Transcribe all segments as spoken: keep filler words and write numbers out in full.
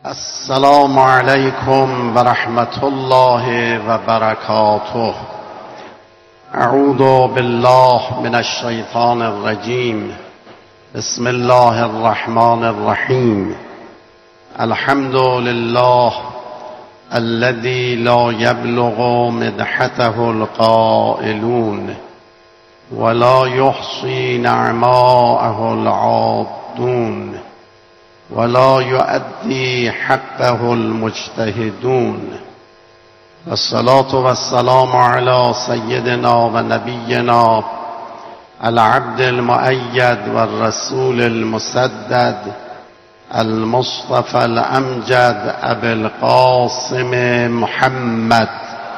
السلام علیکم و رحمت الله و برکاته. اعوذ بالله من الشیطان الرجیم. بسم الله الرحمن الرحیم. الحمد لله الذي لا يبلغ مدحته القائلون ولا يحصي نعماءه العادون ولا يؤدي حقه المجتهدون. والصلاة والسلام على سيدنا ونبينا العبد المؤيد والرسول المسدد المصطفى الأمجد أبي القاسم محمد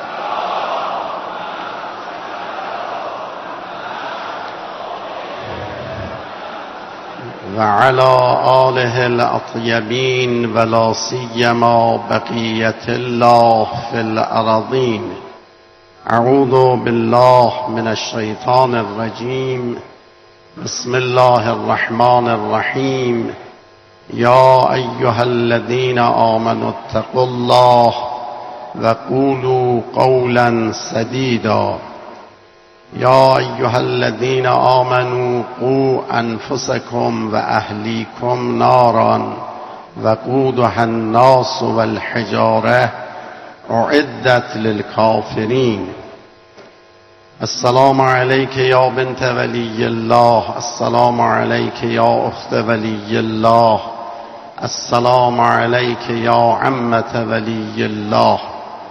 وعلى آله الأطيبين ولا سيما بقية الله في الأراضين. أعوذ بالله من الشيطان الرجيم. بسم الله الرحمن الرحيم. يا أيها الذين آمنوا اتقوا الله وقولوا قولا سديدا. يا أيها الذين آمنوا قوا أنفسكم وأهليكم نارا وقودها الناس والحجارة أعدت للكافرين. السلام عليك يا بنت ولي الله. السلام عليك يا أخت ولي الله. السلام عليك يا عمة ولي الله.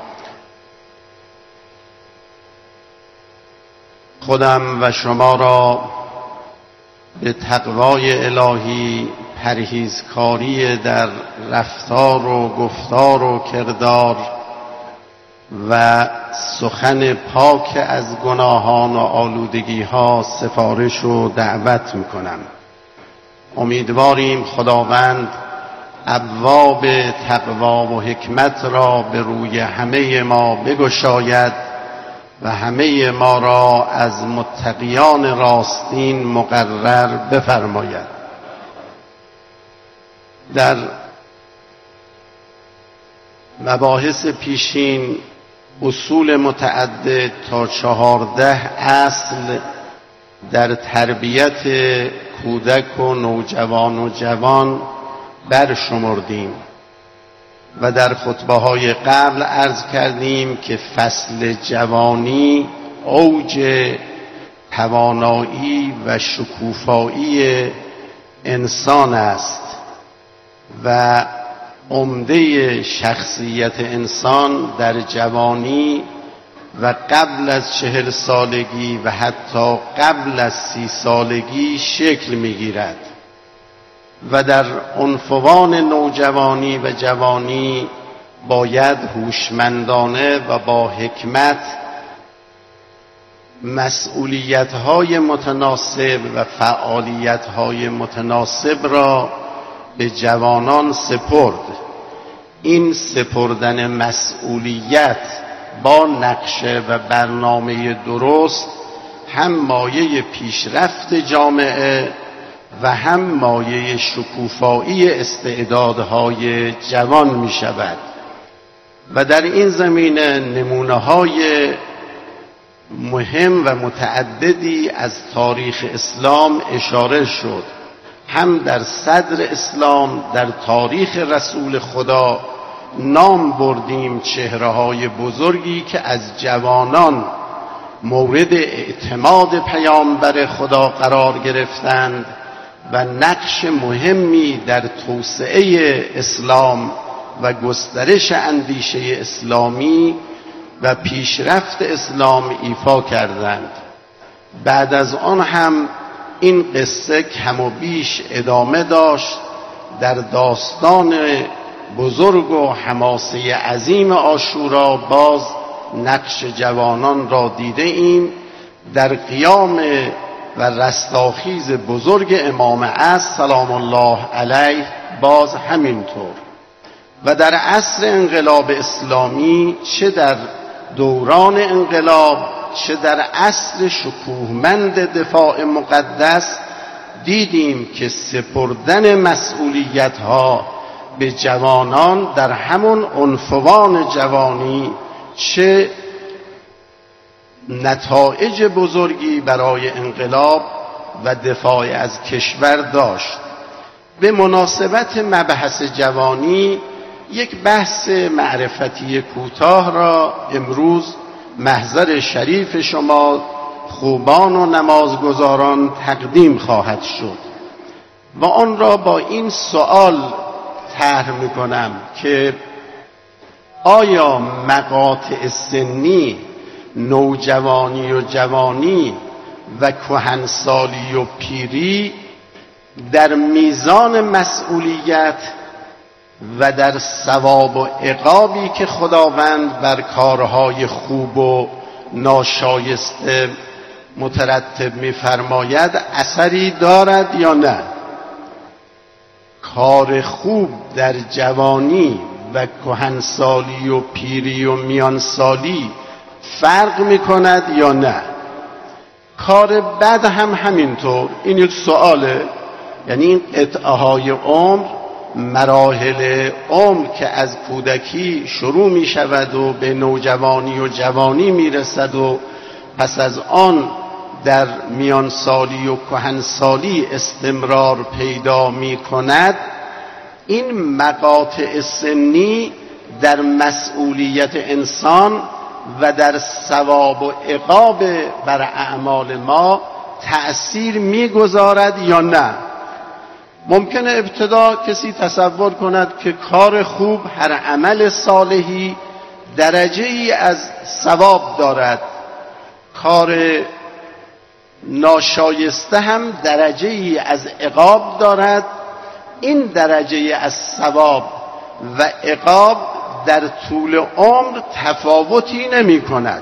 خودم و شما را به تقوای الهی، پرهیزکاری در رفتار و گفتار و کردار و سخن پاک از گناهان و آلودگی ها سفارش و دعوت میکنم. امیدواریم خداوند ابواب تقوا و حکمت را به روی همه ما بگشاید و همه ما را از متقیان راستین مقرر بفرماید. در مباحث پیشین اصول متعدد تا چهارده اصل در تربیت کودک و نوجوان و جوان برشمردیم و در خطبه های قبل عرض کردیم که فصل جوانی اوج توانایی و شکوفایی انسان است و عمده شخصیت انسان در جوانی و قبل از چهل سالگی و حتی قبل از سی سالگی شکل می‌گیرد و در عنفوان نوجوانی و جوانی باید هوشمندانه و با حکمت مسئولیت‌های متناسب و فعالیت‌های متناسب را به جوانان سپرد. این سپردن مسئولیت با نقشه و برنامه درست هم مایه پیشرفت جامعه و هم مایه شکوفایی استعدادهای جوان می شود و در این زمینه نمونه های مهم و متعددی از تاریخ اسلام اشاره شد. هم در صدر اسلام در تاریخ رسول خدا نام بردیم چهره های بزرگی که از جوانان مورد اعتماد پیامبر خدا قرار گرفتند و نقش مهمی در توسعه اسلام و گسترش اندیشه اسلامی و پیشرفت اسلام ایفا کردند. بعد از آن هم این قصه کم و بیش ادامه داشت. در داستان بزرگ و حماسه عظیم عاشورا باز نقش جوانان را دیده ایم. در قیام و رستاخیز بزرگ امام عصر سلام الله علیه باز همینطور و در عصر انقلاب اسلامی چه در دوران انقلاب چه در عصر شکوهمند دفاع مقدس دیدیم که سپردن مسئولیت‌ها به جوانان در همون عنفوان جوانی چه نتایج بزرگی برای انقلاب و دفاع از کشور داشت. به مناسبت مبحث جوانی یک بحث معرفتی کوتاه را امروز محضر شریف شما خوبان و نمازگزاران تقدیم خواهد شد و آن را با این سوال طرح می‌کنم که آیا مقاطع سنی، نوجوانی و جوانی و کهنسالی و پیری در میزان مسئولیت و در ثواب و عقابی که خداوند بر کارهای خوب و ناشایسته مترتب می‌فرماید اثری دارد یا نه؟ کار خوب در جوانی و کهنسالی و پیری و میانسالی فرق می‌کند یا نه؟ کار بد هم همینطور. این یک سؤاله. یعنی این قطعه‌های عمر، مراحل عمر که از کودکی شروع می شود و به نوجوانی و جوانی می رسد و پس از آن در میانسالی و کهنسالی استمرار پیدا می کند، این مقاطع سنی در مسئولیت انسان و در ثواب و عقاب بر اعمال ما تأثیر می گذارد یا نه؟ ممکنه ابتدا کسی تصور کند که کار خوب، هر عمل صالحی درجه ای از ثواب دارد، کار ناشایسته هم درجه ای از عقاب دارد. این درجه از ثواب و عقاب در طول عمر تفاوتی نمی کند.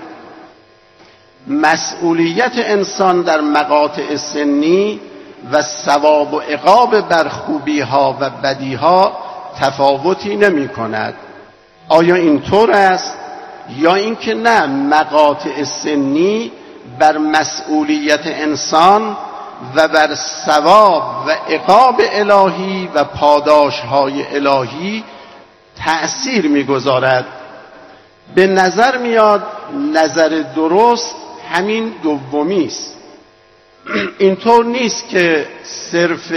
مسئولیت انسان در مقاطع سنی و ثواب و عقاب بر خوبی ها و بدی ها تفاوتی نمی کند. آیا اینطور است یا اینکه نه، مقاطع سنی بر مسئولیت انسان و بر ثواب و عقاب الهی و پاداش های الهی تأثیر می‌گذارد؟ به نظر میاد نظر درست همین دومی است. اینطور نیست که صرف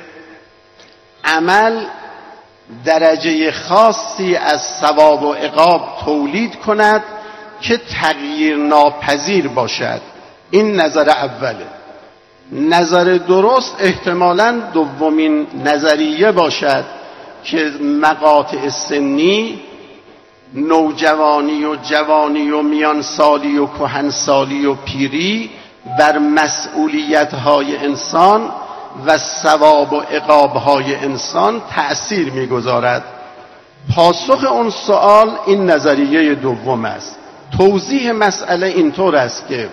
عمل درجه خاصی از ثواب و عقاب تولید کند که تغییر ناپذیر باشد. این نظر اوله. نظر درست احتمالاً دومین نظریه باشد که مقاطع سنی، نوجوانی و جوانی و میانسالی و کهنسالی و پیری بر مسئولیت‌های انسان و ثواب و عقاب‌های انسان تأثیر می‌گذارد. پاسخ اون سوال این نظریه دوم است. توضیح مسئله اینطور است که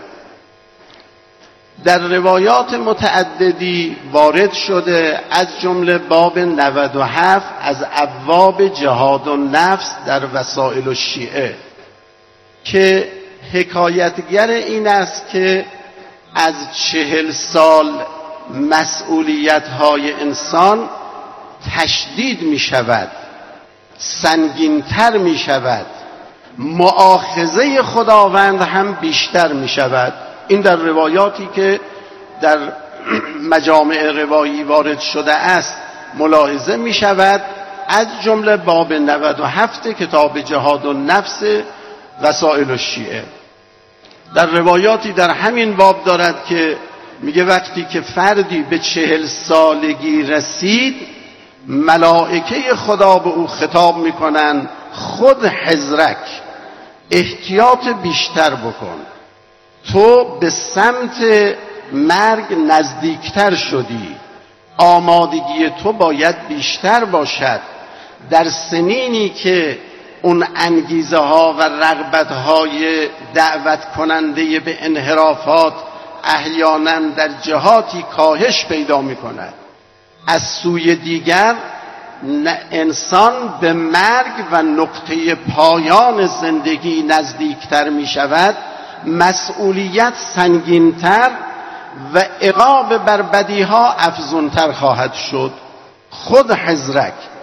در روایات متعددی وارد شده، از جمله باب نود و هفت از ابواب جهاد و نفس در وسائل الشیعه، که حکایتگر این است که از چهل سال مسئولیت‌های انسان تشدید می شود، سنگین‌تر می شود، مؤاخذه خداوند هم بیشتر می شود. این در روایاتی که در مجامع روایی وارد شده است ملاحظه می شود، از جمله باب نود و هفت کتاب جهاد و نفس وسائل الشیعه. در روایاتی در همین باب دارد که میگه وقتی که فردی به چهل سالگی رسید، ملائکه خدا به او خطاب میکنن خود حذرک، احتیاط بیشتر بکن، تو به سمت مرگ نزدیکتر شدی، آمادگی تو باید بیشتر باشد. در سنینی که اون انگیزه ها و رغبت های دعوت کننده به انحرافات احیانا در جهاتی کاهش پیدا می کند، از سوی دیگر انسان به مرگ و نقطه پایان زندگی نزدیکتر می شود، مسئولیت سنگینتر و عقاب بر بدیها افزونتر خواهد شد. خود حذرک،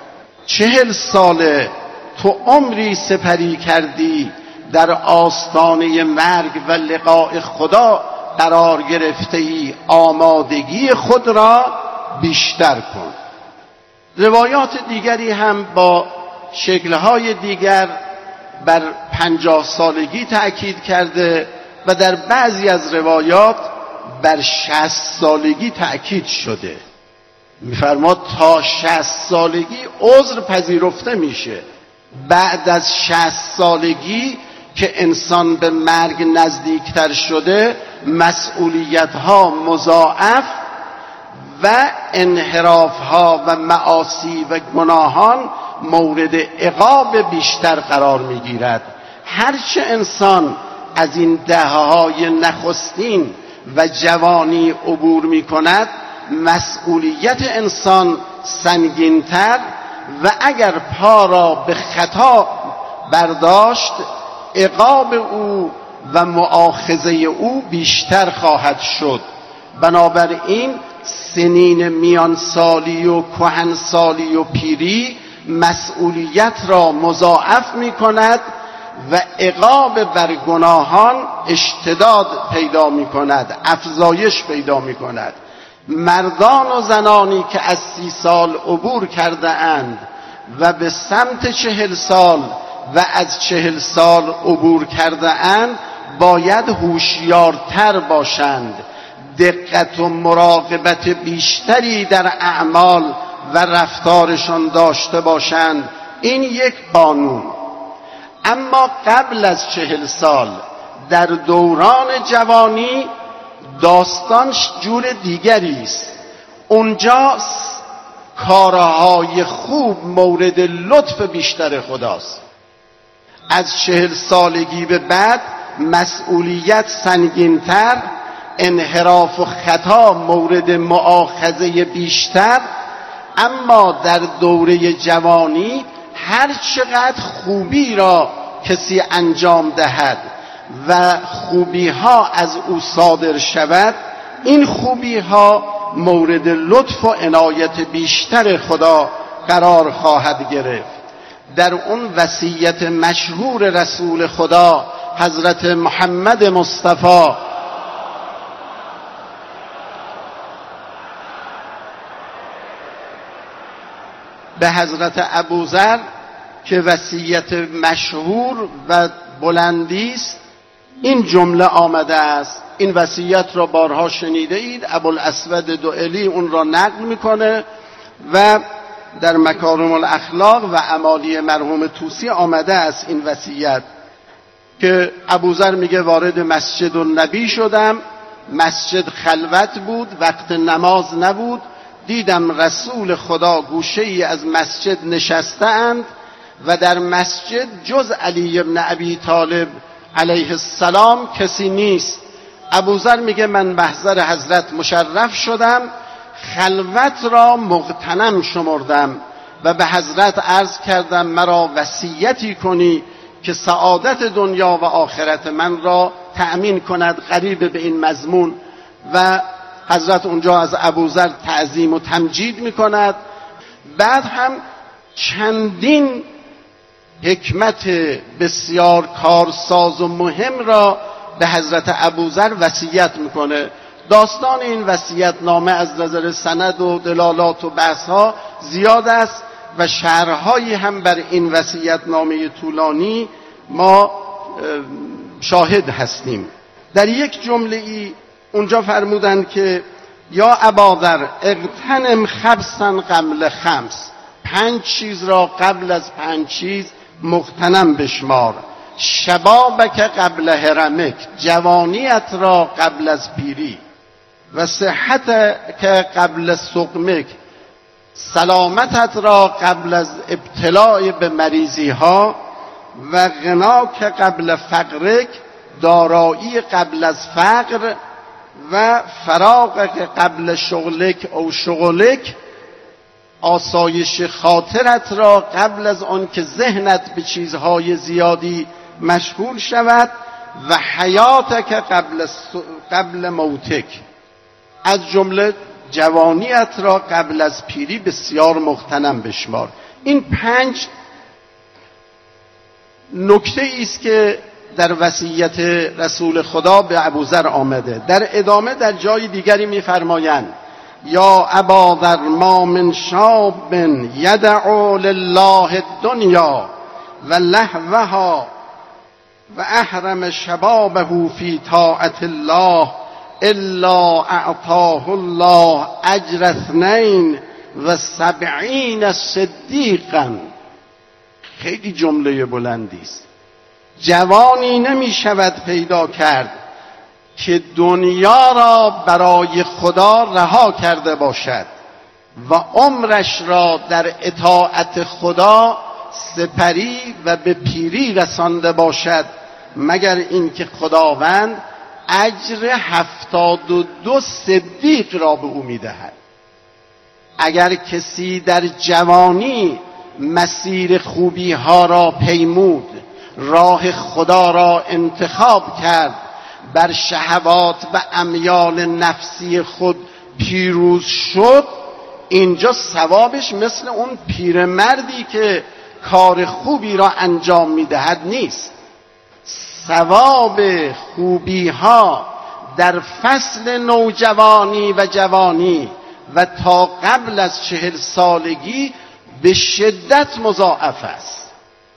چهل ساله تو عمری سپری کردی، در آستانه مرگ و لقاء خدا قرار گرفته ای، آمادگی خود را بیشتر کن. روایات دیگری هم با شکل‌های دیگر بر پنجاه سالگی تأکید کرده و در بعضی از روایات بر شصت سالگی تأکید شده. می‌فرماد تا شصت سالگی عذر پذیرفته میشه. بعد از شصت سالگی که انسان به مرگ نزدیکتر شده، مسئولیت‌ها مضاعف و انحراف‌ها و معاصی و گناهان مورد عقاب بیشتر قرار می‌گیرد. هرچه انسان از این دهه‌های نخستین و جوانی عبور می‌کند، مسئولیت انسان سنگین‌تر و اگر پا را به خطا برداشت، عقاب او و مؤاخذه او بیشتر خواهد شد. بنابراین سنین میان سالی و کهن سالی و پیری مسئولیت را مضاعف می کند و عقاب بر گناهان اشتداد پیدا می کند، افزایش پیدا می کند. مردان و زنانی که از سی سال عبور کرده اند و به سمت چهل سال و از چهل سال عبور کرده اند، باید هوشیارتر باشند، دقت و مراقبت بیشتری در اعمال و رفتارشان داشته باشند. این یک قانون. اما قبل از چهل سال در دوران جوانی داستانش جور دیگری است. اونجا کارهای خوب مورد لطف بیشتر خداست. از چهل سالگی به بعد مسئولیت سنگینتر، انحراف و خطا مورد مؤاخذه بیشتر. اما در دوره جوانی هر چقدر خوبی را کسی انجام دهد و خوبی ها از او صادر شود، این خوبی ها مورد لطف و عنایت بیشتر خدا قرار خواهد گرفت. در اون وصیت مشهور رسول خدا حضرت محمد مصطفی به حضرت ابوذر که وصیت مشهور و بلندی است، این جمله آمده است. این وصیت را بارها شنیده اید. ابوالاسود دؤلی اون را نقل میکنه و در مکارم الاخلاق و اعمالی مرحوم طوسی آمده است این وصیت که ابوذر میگه وارد مسجد النبی شدم، مسجد خلوت بود، وقت نماز نبود، دیدم رسول خدا گوشه ای از مسجد نشستند و در مسجد جز علی بن ابی طالب علیه السلام کسی نیست. ابوذر میگه من محضر حضرت مشرف شدم، خلوت را مغتنم شمردم و به حضرت عرض کردم مرا وصیتی کنی که سعادت دنیا و آخرت من را تأمین کند، قریب به این مضمون. و حضرت اونجا از ابوذر تعظیم و تمجید میکند. بعد هم چندین حکمت بسیار کارساز و مهم را به حضرت ابوذر وصیت میکنه. داستان این وصیت نامه از نظر سند و دلالات و بحث‌ها زیاد است و شرح‌هایی هم بر این وصیت نامه طولانی ما شاهد هستیم. در یک جمله ای اونجا فرمودند که یا اباذر اغتنم خمسا قبل خمس، پنج چیز را قبل از پنج چیز مغتنم بشمار. شبابک قبل هرمک، جوانیت را قبل از پیری. و صحت که قبل سقمک، سلامتت را قبل از ابتلاع به مریضی ها. و غنا که قبل فقرک، دارایی قبل از فقر. و فراغ که قبل شغلک او شغلک، آسایش خاطرت را قبل از آن که ذهنت به چیزهای زیادی مشغول شود. و حیاتک قبل قبل موتک، از جمله جوانیت را قبل از پیری بسیار مغتنم بشمار. این پنج نکته است که در وصیت رسول خدا به ابوذر آمده. در ادامه در جای دیگری می‌فرمایند یا اباذر ما من شاب یدعو لله الدنیا و لهوها و احرم شبابه فی طاعت الله الا اعطاه الله اجر اثنین و سبعین صدیقا. خیلی جمله بلندی است. جوانی نمی شود پیدا کرد که دنیا را برای خدا رها کرده باشد و عمرش را در اطاعت خدا سپری و به پیری رسانده باشد مگر اینکه خداوند اجر هفتاد و دو صدیق را به او میدهد. اگر کسی در جوانی مسیر خوبی ها را پیمود، راه خدا را انتخاب کرد، بر شهوات و امیال نفسی خود پیروز شد، اینجا ثوابش مثل اون پیرمردی که کار خوبی را انجام میدهد نیست. ثواب خوبی ها در فصل نوجوانی و جوانی و تا قبل از چهل سالگی به شدت مضاعف است.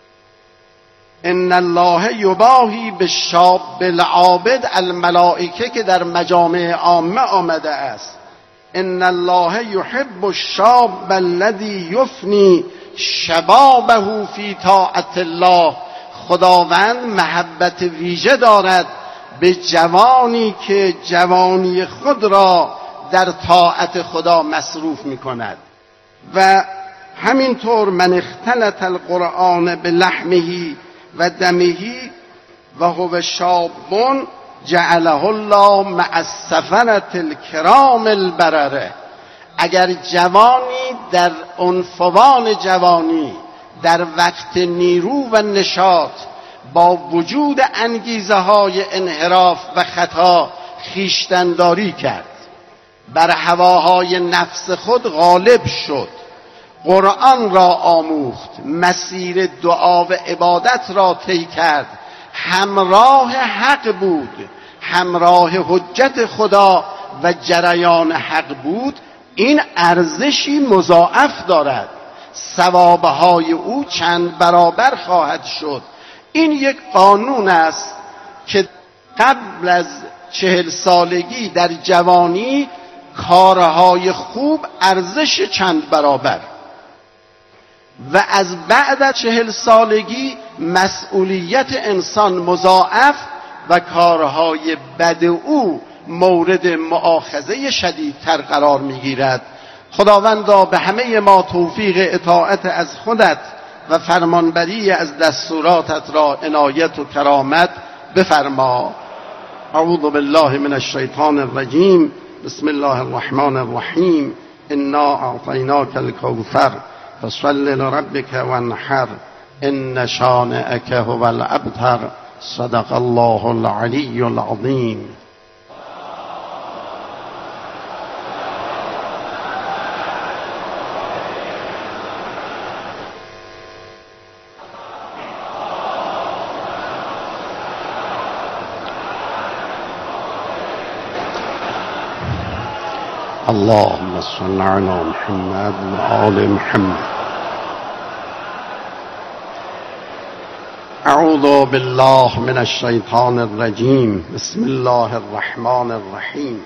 ان الله یباهی بالشاب العابد الملائکه که در مجامع عامه آمده است. ان الله یحب الشاب الذی یفنی شبابه فی طاعت الله. خداوند محبت ویژه دارد به جوانی که جوانی خود را در طاعت خدا مصروف می کند. و همینطور من اختلط القرآن به لحمه و دمه و هو شاب جعله الله مع السفرة الکرام البرره. اگر جوانی در عنفوان جوانی در وقت نیرو و نشاط با وجود انگیزه های انحراف و خطا خویشتن‌داری کرد، بر هواهای نفس خود غالب شد، قرآن را آموخت، مسیر دعا و عبادت را طی کرد، همراه حق بود، همراه حجت خدا و جریان حق بود، این ارزشی مضاعف دارد، ثوابهای او چند برابر خواهد شد. این یک قانون است که قبل از چهل سالگی در جوانی کارهای خوب ارزش چند برابر و از بعد از چهل سالگی مسئولیت انسان مضاعف و کارهای بد او مورد مؤاخذه شدیدتر قرار میگیرد. خداوندا به همه ما توفیق اطاعت از خودت و فرمانبری از دستوراتت را عنایت و کرامت بفرما. اعوذ بالله من الشیطان الرجیم. بسم الله الرحمن الرحیم. انا اعطیناک الکوثر فصل لربک وانحر ان شانئک هو الابتر. صدق الله العلی العظیم. اللهم صل على محمد وآل محمد. اعوذ بالله من الشیطان الرجیم. بسم الله الرحمن الرحیم.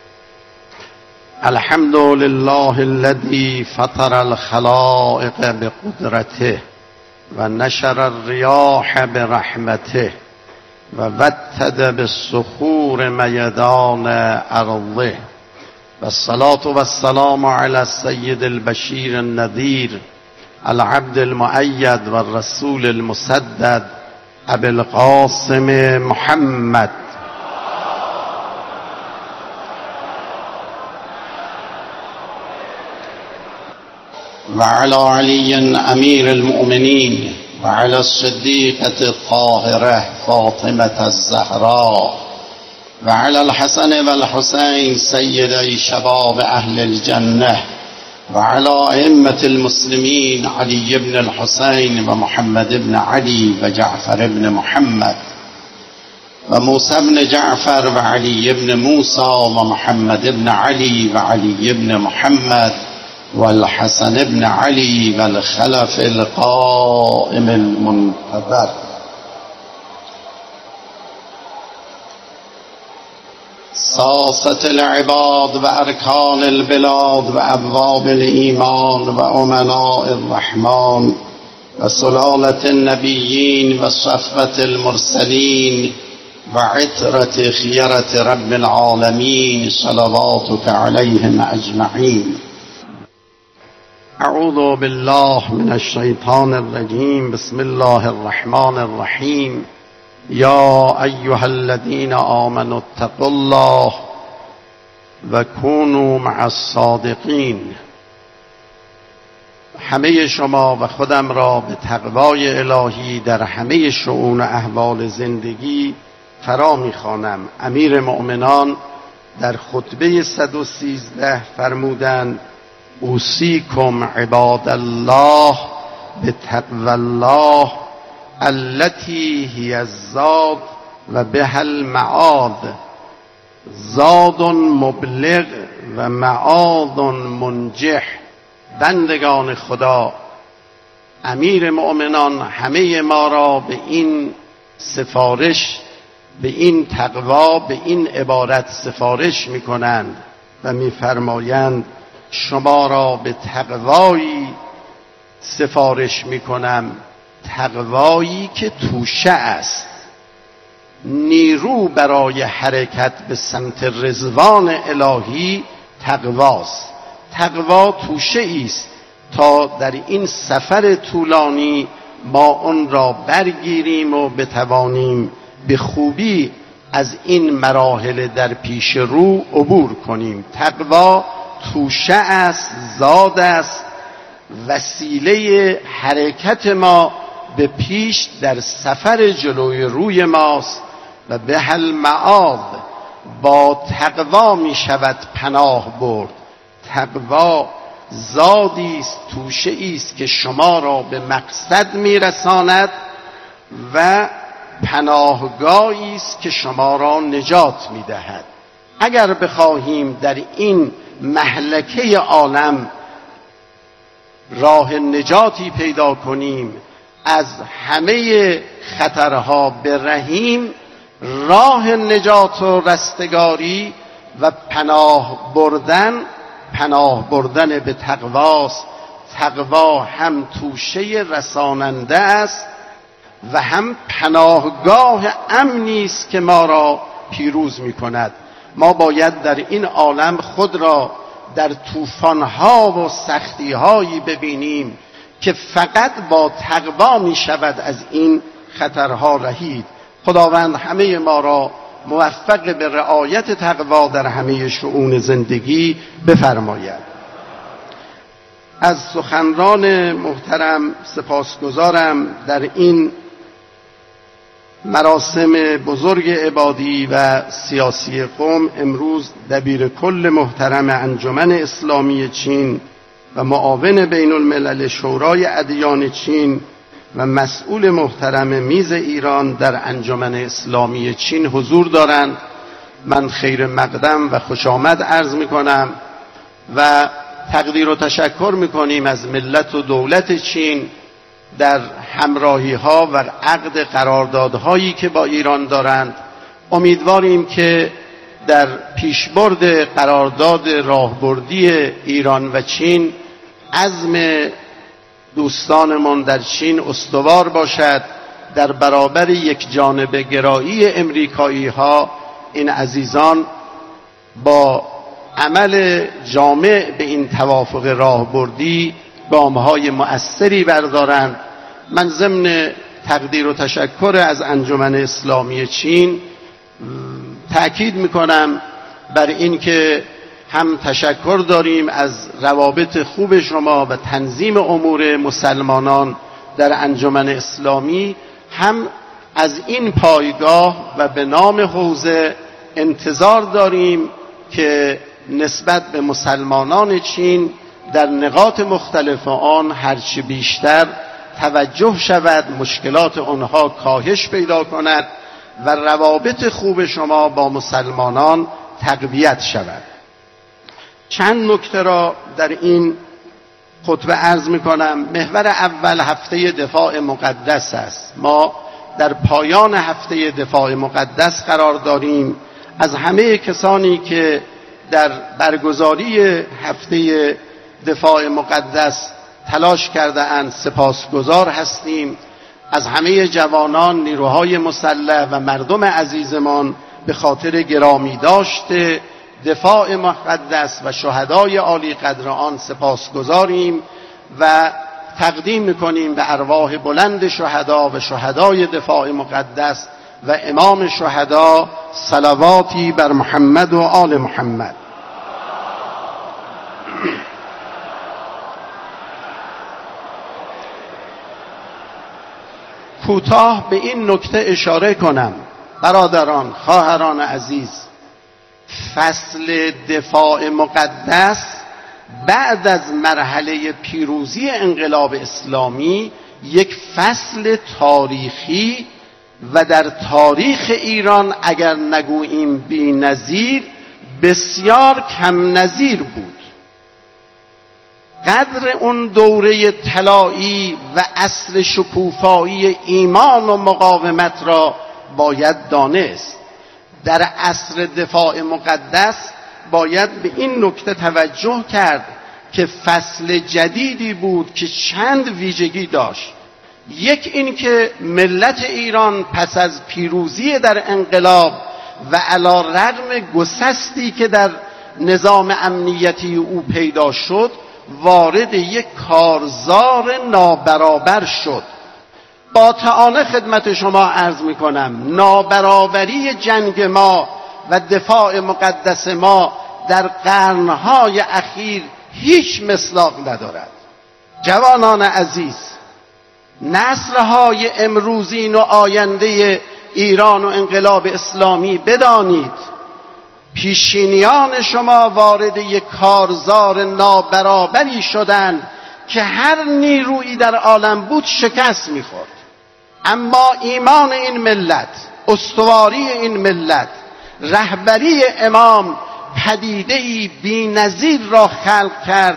الحمد لله الذي فطر الخلائق بقدرته و نشر الریاح برحمته و وتد بالصخور میدان ارضه. والصلاة والسلام على السيد البشير النذير العبد المؤيد والرسول المسدد أبي القاسم محمد وعلى علي أمير المؤمنين وعلى الصديقة الطاهرة فاطمة الزهراء وعلى الحسن والحسين سيدي شباب أهل الجنة وعلى أئمة المسلمين علي بن الحسين ومحمد بن علي وجعفر بن محمد وموسى بن جعفر وعلي بن موسى ومحمد بن علي وعلي بن محمد والحسن بن علي والخلف القائم المنتظر. ساسة العباد وأركان البلاد وأبواب الإيمان وأمناء الرحمن وسلالة النبيين وصفوة المرسلين وعترة خيرة رب العالمين صلواتك عليهم أجمعين. أعوذ بالله من الشيطان الرجيم. بسم الله الرحمن الرحيم. يا أيها الذين آمنوا اتقوا الله وكونوا مع الصادقين. همه شما و خودم را به تقوای الهی در همه شؤون و احوال زندگی فرا می‌خوانم. امیر مؤمنان در خطبه صد و سیزده فرمودند: اوصیکم عباد الله به تقوی الله التي هی الزاد و بها المعاد. زاد مبلغ و معاد منجح. بندگان خدا، امیر مؤمنان همه ما را به این سفارش، به این تقوا، به این عبارت سفارش می‌کنند و می‌فرمایند شما را به تقوایی سفارش می‌کنم، تقوایی که توشه است، نیرو برای حرکت به سمت رضوان الهی تقواست. تقوا توشه است تا در این سفر طولانی ما اون را برگیریم و بتوانیم به خوبی از این مراحل در پیش رو عبور کنیم. تقوا توشه است، زاد است، وسیله حرکت ما به پیش در سفر جلوی روی ماست. و به حل معاد، با تقوا می شود پناه برد. تقوا زادی است، توشه است که شما را به مقصد می رساند و پناهگاهی است که شما را نجات می دهد. اگر بخواهیم در این مهلکه عالم راه نجاتی پیدا کنیم، از همه خطرها برهیم، راه نجات و رستگاری و پناه بردن پناه بردن به تقواست. تقوا هم توشه رساننده است و هم پناهگاه امنی است که ما را پیروز می کند. ما باید در این عالم خود را در طوفان‌ها و سختی‌هایی ببینیم که فقط با تقوا می شود از این خطرها رهید. خداوند همه ما را موفق به رعایت تقوا در همه شؤون زندگی بفرماید. از سخنران محترم سپاسگزارم. در این مراسم بزرگ عبادی و سیاسی قوم امروز دبیر کل محترم انجمن اسلامی چین و معاون بین الملل شورای ادیان چین و مسئول محترم میز ایران در انجمن اسلامی چین حضور دارند. من خیر مقدم و خوش آمد عرض می کنم و تقدیر و تشکر می کنیم از ملت و دولت چین در همراهی ها و عقد قراردادهایی که با ایران دارند. امیدواریم که در پیشبرد قرارداد راهبردی ایران و چین عزم دوستانمان در چین استوار باشد. در برابر یک جانب گرایی امریکایی ها این عزیزان با عمل جامع به این توافق راهبردی گام‌های مؤثری بردارند. من ضمن تقدیر و تشکر از انجمن اسلامی چین تأکید می‌کنم بر این که هم تشکر داریم از روابط خوب شما و تنظیم امور مسلمانان در انجمن اسلامی، هم از این پایگاه و به نام حوزه انتظار داریم که نسبت به مسلمانان چین در نقاط مختلف آن هرچی بیشتر توجه شود، مشکلات آنها کاهش پیدا کند و روابط خوب شما با مسلمانان تقویت شود. چند نکته را در این خطبه عرض می کنم. محور اول هفته دفاع مقدس است. ما در پایان هفته دفاع مقدس قرار داریم. از همه کسانی که در برگزاری هفته دفاع مقدس تلاش کرده اند سپاسگزار هستیم. از همه جوانان، نیروهای مسلح و مردم عزیزمان به خاطر گرامی داشته دفاع مقدس و شهدای عالی قدر آن سپاسگزاریم و تقدیم می‌کنیم به ارواح بلند شهدا و شهدای دفاع مقدس و امام شهدا صلواتی بر محمد و آل محمد. کوتاه به این نکته اشاره کنم برادران، خواهران عزیز، فصل دفاع مقدس بعد از مرحله پیروزی انقلاب اسلامی یک فصل تاریخی و در تاریخ ایران اگر نگوییم بی‌نظیر بسیار کم نظیر بود. قدر اون دوره طلایی و عصر شکوفایی ایمان و مقاومت را باید دانست. در عصر دفاع مقدس باید به این نکته توجه کرد که فصل جدیدی بود که چند ویژگی داشت. یک این که ملت ایران پس از پیروزی در انقلاب و علی رغم گسستی که در نظام امنیتی او پیدا شد وارد یک کارزار نابرابر شد. قاطعانه خدمت شما عرض می کنم نابرابری جنگ ما و دفاع مقدس ما در قرنهای اخیر هیچ مصداق ندارد. جوانان عزیز، نسل‌های امروزین و آینده ایران و انقلاب اسلامی بدانید پیشینیان شما وارد یک کارزار نابرابری شدند که هر نیرویی در عالم بود شکست می‌خورد. اما ایمان این ملت، استواری این ملت، رهبری امام پدیده‌ای بی‌نظیر را خلق کرد.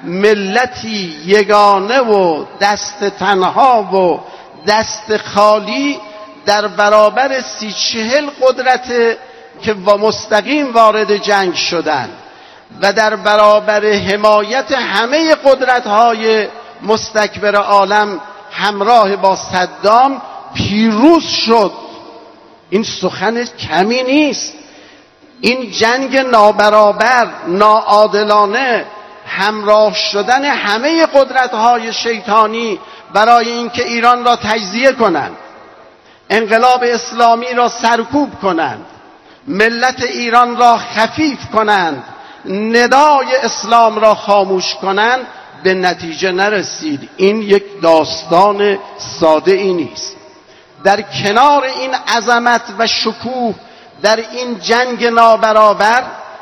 ملتی یگانه و دست تنها و دست خالی در برابر سی چهل قدرت که و مستقیم وارد جنگ شدند و در برابر حمایت همه قدرت‌های مستکبر عالم همراه با صدام پیروز شد. این سخن کمی نیست. این جنگ نابرابر، ناعادلانه، همراه شدن همه قدرت‌های شیطانی برای اینکه ایران را تجزیه کنند، انقلاب اسلامی را سرکوب کنند، ملت ایران را خفیف کنند، ندای اسلام را خاموش کنند، به نتیجه نرسید. این یک داستان ساده ای نیست. در کنار این عظمت و شکوه در این جنگ نابرابر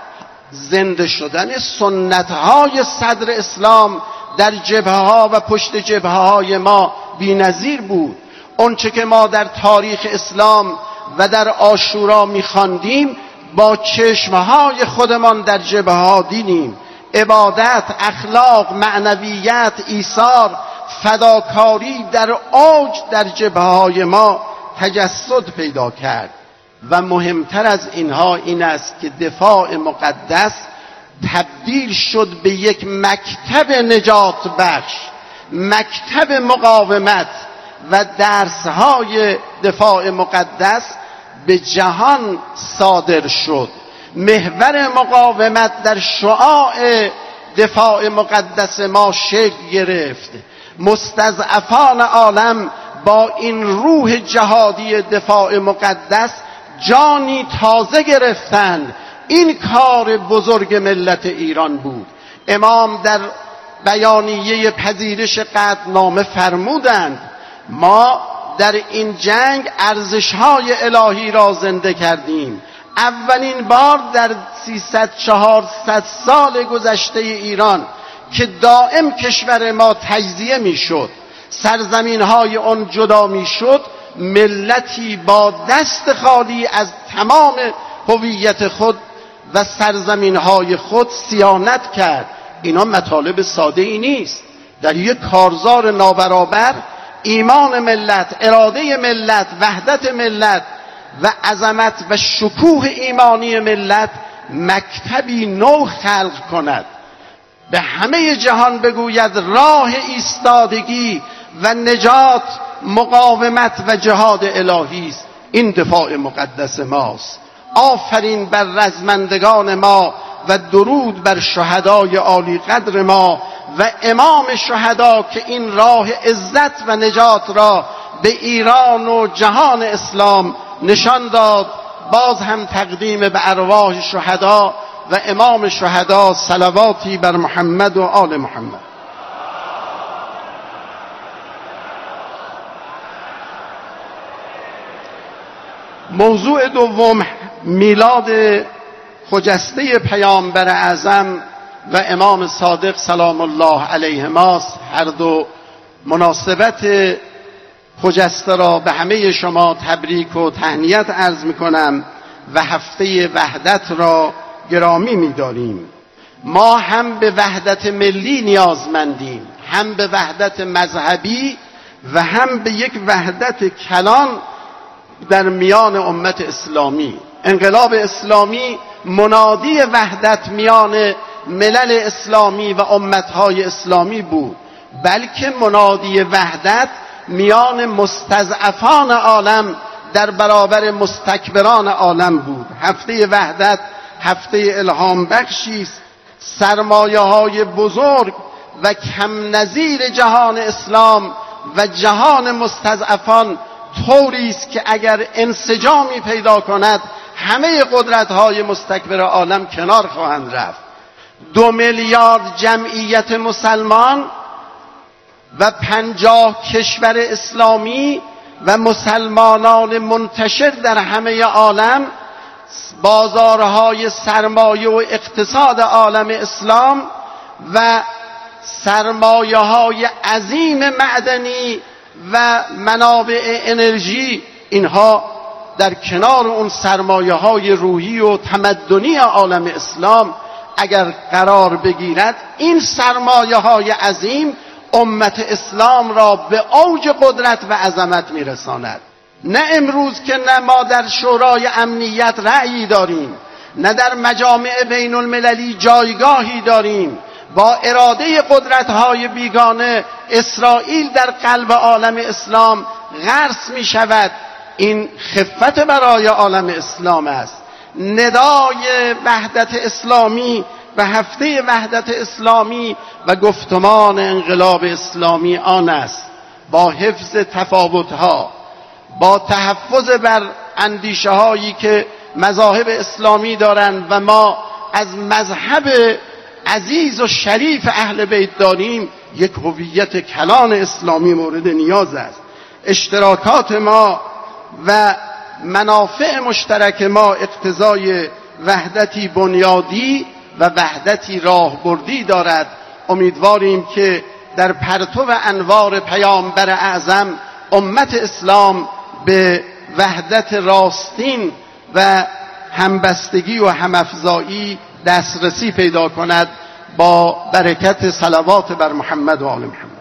زنده شدن سنت‌های صدر اسلام در جبهه‌ها و پشت جبهه‌های ما بی‌نظیر بود. اونچه که ما در تاریخ اسلام و در عاشورا می‌خواندیم با چشمهای خودمان در جبهه‌ها دیدیم. عبادت، اخلاق، معنویت، ایثار، فداکاری در اوج در جبهه‌های ما تجسد پیدا کرد. و مهمتر از اینها این است که دفاع مقدس تبدیل شد به یک مکتب نجات بخش، مکتب مقاومت و درسهای دفاع مقدس به جهان صادر شد. محور مقاومت در شعاع دفاع مقدس ما شکل گرفت. مستضعفان عالم با این روح جهادی دفاع مقدس جانی تازه گرفتند. این کار بزرگ ملت ایران بود. امام در بیانیه پذیرش قطعنامه فرمودند ما در این جنگ ارزش‌های الهی را زنده کردیم. اولین بار در سیصد چهارصد سال گذشته ایران که دائم کشور ما تجزیه میشد، سرزمین های اون جدا میشد، ملتی با دست خالی از تمام هویت خود و سرزمین های خود صیانت کرد. اینا مطالب ساده ای نیست. در یک کارزار نابرابر ایمان ملت، اراده ملت، وحدت ملت و عظمت و شکوه ایمانی ملت مکتبی نو خلق کند، به همه جهان بگوید راه ایستادگی و نجات مقاومت و جهاد الهی است. این دفاع مقدس ماست. آفرین بر رزمندگان ما و درود بر شهدای عالی قدر ما و امام شهدا که این راه عزت و نجات را به ایران و جهان اسلام نشان داد. باز هم تقدیم به ارواح شهدا و امام شهدا صلواتی بر محمد و آل محمد. موضوع دوم میلاد خجسته پیامبر اعظم و امام صادق سلام الله علیهماست. هر دو مناسبت خجسته را به همه شما تبریک و تهنیت عرض میکنم و هفته وحدت را گرامی می‌داریم. ما هم به وحدت ملی نیازمندیم، هم به وحدت مذهبی و هم به یک وحدت کلان در میان امت اسلامی. انقلاب اسلامی منادی وحدت میان ملل اسلامی و امتهای اسلامی بود، بلکه منادی وحدت میان مستضعفان عالم در برابر مستکبران عالم بود. هفته وحدت هفته الهام بخشی است. سرمایه های بزرگ و کم نظیر جهان اسلام و جهان مستضعفان طوری است که اگر انسجامی پیدا کند همه قدرت های مستکبر عالم کنار خواهند رفت. دو میلیارد جمعیت مسلمان و پنجاه کشور اسلامی و مسلمانان منتشر در همه عالم، بازارهای سرمایه و اقتصاد عالم اسلام و سرمایه های عظیم معدنی و منابع انرژی، اینها در کنار اون سرمایه های روحی و تمدنی عالم اسلام اگر قرار بگیرد، این سرمایه های عظیم امت اسلام را به اوج قدرت و عظمت میرساند. نه امروز که نه ما در شورای امنیت رأیی داریم، نه در مجامع بین المللی جایگاهی داریم. با اراده قدرت‌های بیگانه اسرائیل در قلب عالم اسلام غرس می شود. این خفت برای عالم اسلام است. ندای وحدت اسلامی و هفته وحدت اسلامی و گفتمان انقلاب اسلامی آن است با حفظ تفاوت‌ها، با تحفظ بر اندیشه هایی که مذاهب اسلامی دارند و ما از مذهب عزیز و شریف اهل بیت داریم، یک هویت کلان اسلامی مورد نیاز است. اشتراکات ما و منافع مشترک ما اقتضای وحدتی بنیادی و وحدتی راهبردی دارد. امیدواریم که در پرتو انوار پیامبر اعظم امت اسلام به وحدت راستین و همبستگی و همافزایی دسترسی پیدا کند با برکت صلوات بر محمد و آل محمد.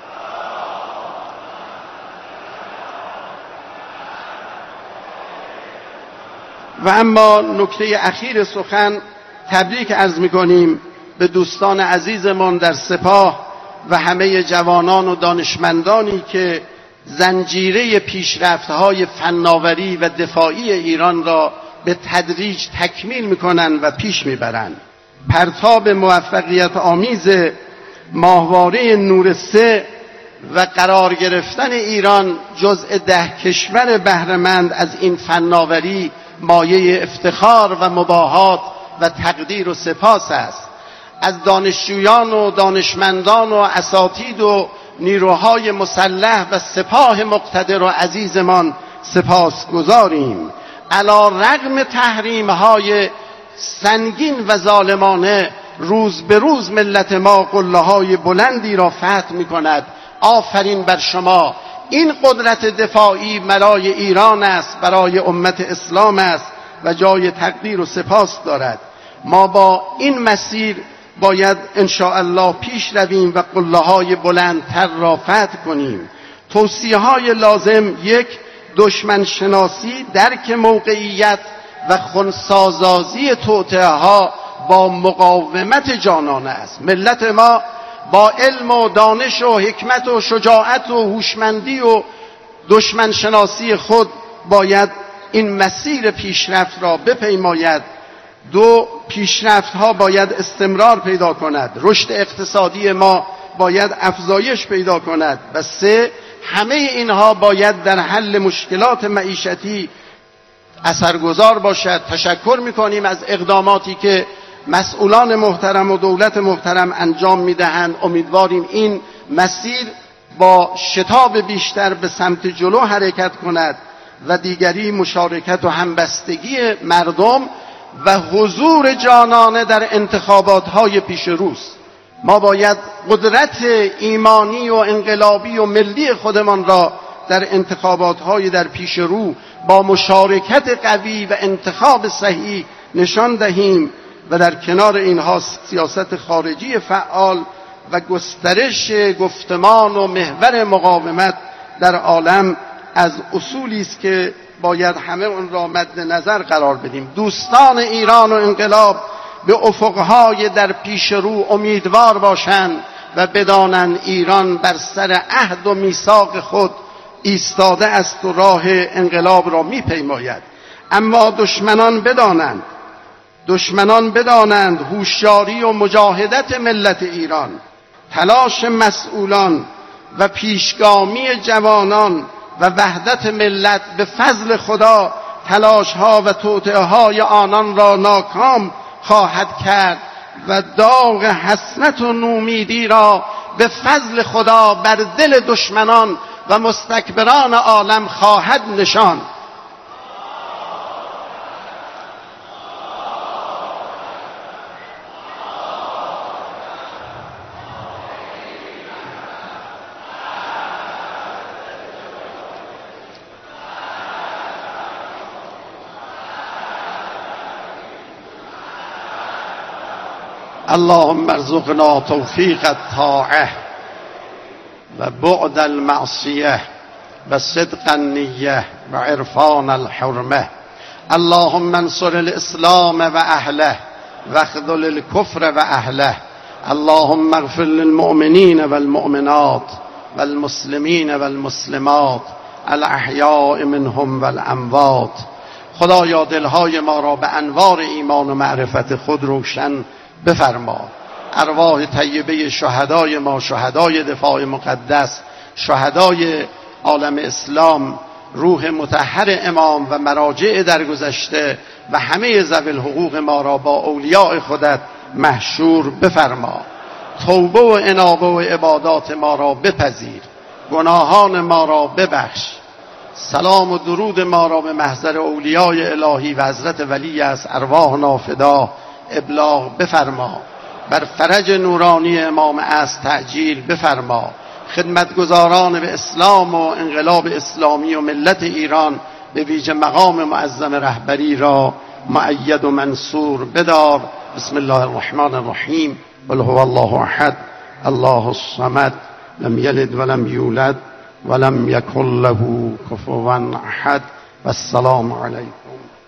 و اما نکته اخیر سخن، تبریک عرض می‌کنیم به دوستان عزیزمان در سپاه و همه جوانان و دانشمندانی که زنجیره پیشرفت‌های فناوری و دفاعی ایران را به تدریج تکمیل می‌کنند و پیش می‌برند. پرتاب موفقیت آمیز ماهواره نور سه و قرار گرفتن ایران جزء ده کشور بهره‌مند از این فناوری مایه افتخار و مباهات و تقدیر و سپاس است. از دانشجویان و دانشمندان و اساتید و نیروهای مسلح و سپاه مقتدر و عزیزمان سپاس گذاریم. علی رغم تحریم های سنگین و ظالمانه روز به روز ملت ما قله‌های بلندی را فتح می‌کند. آفرین بر شما. این قدرت دفاعی برای ایران است، برای امت اسلام است و جای تقدیر و سپاس دارد. ما با این مسیر باید ان شاء الله پیش رویم و قله‌های بلندتر را فتح کنیم. توصیه‌های لازم: یک، دشمن شناسی، درک موقعیت و خنثی‌سازی توطئه‌ها با مقاومت جانانه است. ملت ما با علم و دانش و حکمت و شجاعت و هوشمندی و دشمن شناسی خود باید این مسیر پیشرفت را بپیماید. دو، پیشرفت ها باید استمرار پیدا کند. رشد اقتصادی ما باید افزایش پیدا کند. و سه، همه اینها باید در حل مشکلات معیشتی اثرگذار باشد. تشکر میکنیم از اقداماتی که مسئولان محترم و دولت محترم انجام میدهند. امیدواریم این مسیر با شتاب بیشتر به سمت جلو حرکت کند و دیگری مشارکت و همبستگی مردم و حضور جانانه در انتخابات‌های پیش روست. ما باید قدرت ایمانی و انقلابی و ملی خودمان را در انتخابات‌های در پیش رو با مشارکت قوی و انتخاب صحیح نشان دهیم و در کنار اینها سیاست خارجی فعال و گسترش گفتمان و محور مقاومت در عالم از اصولی است که باید همه اون را مد نظر قرار بدیم. دوستان ایران و انقلاب به افقهای در پیش رو امیدوار باشند و بدانند ایران بر سر عهد و میثاق خود ایستاده است و راه انقلاب را میپیماید. اما دشمنان بدانند دشمنان بدانند هوشیاری و مجاهدت ملت ایران، تلاش مسئولان و پیشگامی جوانان و وحدت ملت به فضل خدا تلاش‌ها و توطئه‌های آنان را ناکام خواهد کرد و داغ حسرت و نومیدی را به فضل خدا بر دل دشمنان و مستکبران عالم خواهد نشاند. اللهم ارزقنا توفیق الطاعه و بعد المعصیه و صدق النیه و عرفان الحرمه. اللهم انصر الاسلام و اهله و اخذل الكفر و اهله. اللهم اغفر للمؤمنین والمؤمنات والمسلمین والمسلمات الاحیاء منهم والاموات. خدایا دلهای ما را به انوار ایمان و معرفت خود روشن بفرما. ارواح طیبه شهدای ما، شهدای دفاع مقدس، شهدای عالم اسلام، روح مطهر امام و مراجع درگذشته و همه ذوی الحقوق ما را با اولیاء خودت محشور بفرما. توبه و انابه و عبادات ما را بپذیر، گناهان ما را ببخش. سلام و درود ما را به محضر اولیای الهی و حضرت ولی از ارواح نافدا ابلاغ بفرما. بر فرج نورانی امام از تعجیل بفرما. خدمتگزاران به اسلام و انقلاب اسلامی و ملت ایران به ویژه مقام معظم رهبری را مؤید و منصور بدار. بسم الله الرحمن الرحیم. قل هو الله احد الله الصمد لم یلد ولم یولد ولم یکن له کفوا احد. و السلام علیکم.